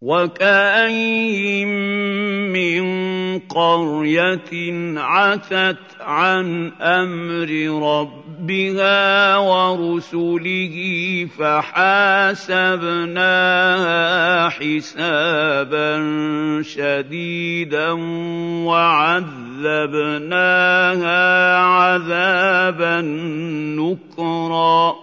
وَكَأَيِّن مِّن قَرْيَةٍ عَتَتْ عَنْ أَمْرِ رَبِّهَا وَرُسُلِهِ فَحَاسَبْنَاهَا حِسَابًا شَدِيدًا وَعَذَّبْنَاهَا عَذَابًا نُّكْرًا